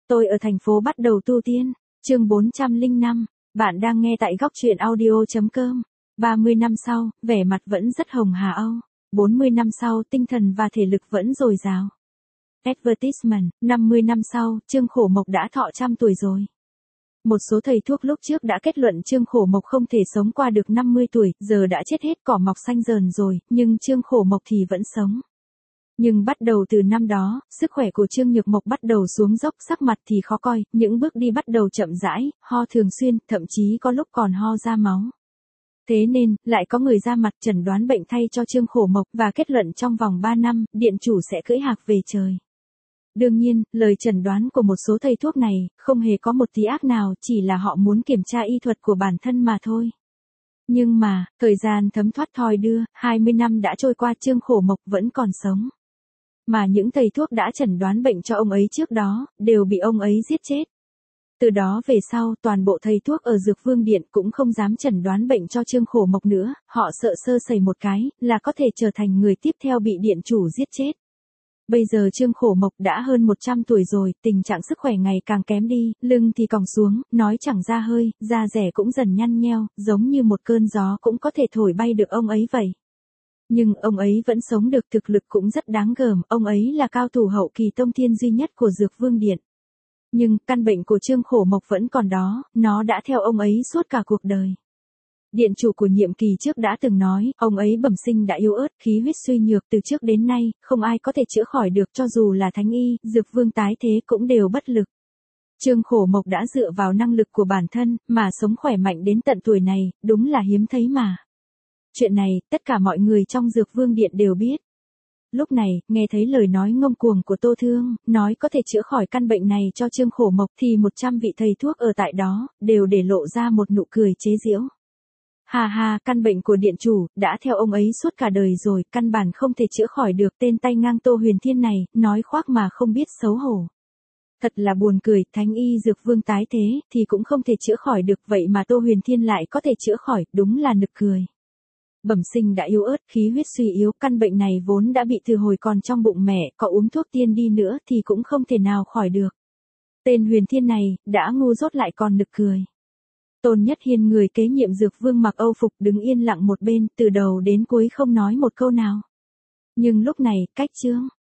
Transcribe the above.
Tôi ở thành phố bắt đầu tu tiên. Chương 405. Bạn đang nghe tại góc truyện audio.com. 30 năm sau, vẻ mặt vẫn rất hồng hào Âu. 40 năm sau, tinh thần và thể lực vẫn dồi dào. Advertisement, 50 năm sau, Trương Khổ Mộc đã thọ 100 tuổi rồi. Một số thầy thuốc lúc trước đã kết luận Trương Khổ Mộc không thể sống qua được 50 tuổi, giờ đã chết hết cỏ mọc xanh dờn rồi, nhưng Trương Khổ Mộc thì vẫn sống. Nhưng bắt đầu từ năm đó, sức khỏe của Trương Nhược Mộc bắt đầu xuống dốc, sắc mặt thì khó coi, những bước đi bắt đầu chậm rãi, ho thường xuyên, thậm chí có lúc còn ho ra máu. Thế nên, lại có người ra mặt chẩn đoán bệnh thay cho Trương Khổ Mộc và kết luận trong vòng 3 năm, điện chủ sẽ cưỡi hạc về trời. Đương nhiên, lời chẩn đoán của một số thầy thuốc này, không hề có một tí ác nào, chỉ là họ muốn kiểm tra y thuật của bản thân mà thôi. Nhưng mà, thời gian thấm thoát thoi đưa, 20 năm đã trôi qua Trương Khổ Mộc vẫn còn sống. Mà những thầy thuốc đã chẩn đoán bệnh cho ông ấy trước đó, đều bị ông ấy giết chết. Từ đó về sau, toàn bộ thầy thuốc ở Dược Vương Điện cũng không dám chẩn đoán bệnh cho Trương Khổ Mộc nữa, họ sợ sơ sẩy một cái, là có thể trở thành người tiếp theo bị điện chủ giết chết. Bây giờ Trương Khổ Mộc đã hơn 100 tuổi rồi, tình trạng sức khỏe ngày càng kém đi, lưng thì còng xuống, nói chẳng ra hơi, da rẻ cũng dần nhăn nheo, giống như một cơn gió cũng có thể thổi bay được ông ấy vậy. Nhưng ông ấy vẫn sống được, thực lực cũng rất đáng gờm, ông ấy là cao thủ hậu kỳ tông thiên duy nhất của Dược Vương Điện. Nhưng, căn bệnh của Trương Khổ Mộc vẫn còn đó, nó đã theo ông ấy suốt cả cuộc đời. Điện chủ của nhiệm kỳ trước đã từng nói, ông ấy bẩm sinh đã yếu ớt, khí huyết suy nhược từ trước đến nay, không ai có thể chữa khỏi được cho dù là thánh y, Dược Vương tái thế cũng đều bất lực. Trương Khổ Mộc đã dựa vào năng lực của bản thân, mà sống khỏe mạnh đến tận tuổi này, đúng là hiếm thấy mà. Chuyện này, tất cả mọi người trong Dược Vương Điện đều biết. Lúc này, nghe thấy lời nói ngông cuồng của Tô Thương, nói có thể chữa khỏi căn bệnh này cho Trương Khổ Mộc thì 100 vị thầy thuốc ở tại đó, đều để lộ ra một nụ cười chế giễu. Hà hà, căn bệnh của điện chủ, đã theo ông ấy suốt cả đời rồi, căn bản không thể chữa khỏi được, tên tay ngang Tô Huyền Thiên này, nói khoác mà không biết xấu hổ. Thật là buồn cười, thánh y Dược Vương tái thế, thì cũng không thể chữa khỏi được, vậy mà Tô Huyền Thiên lại có thể chữa khỏi, đúng là nực cười. Bẩm sinh đã yếu ớt, khí huyết suy yếu, căn bệnh này vốn đã bị từ hồi còn trong bụng mẹ, có uống thuốc tiên đi nữa thì cũng không thể nào khỏi được. Tên Huyền Thiên này, đã ngu dốt lại còn nực cười. Tôn Nhất Hiên người kế nhiệm Dược Vương mặc Âu phục đứng yên lặng một bên, từ đầu đến cuối không nói một câu nào. Nhưng lúc này, cách Trương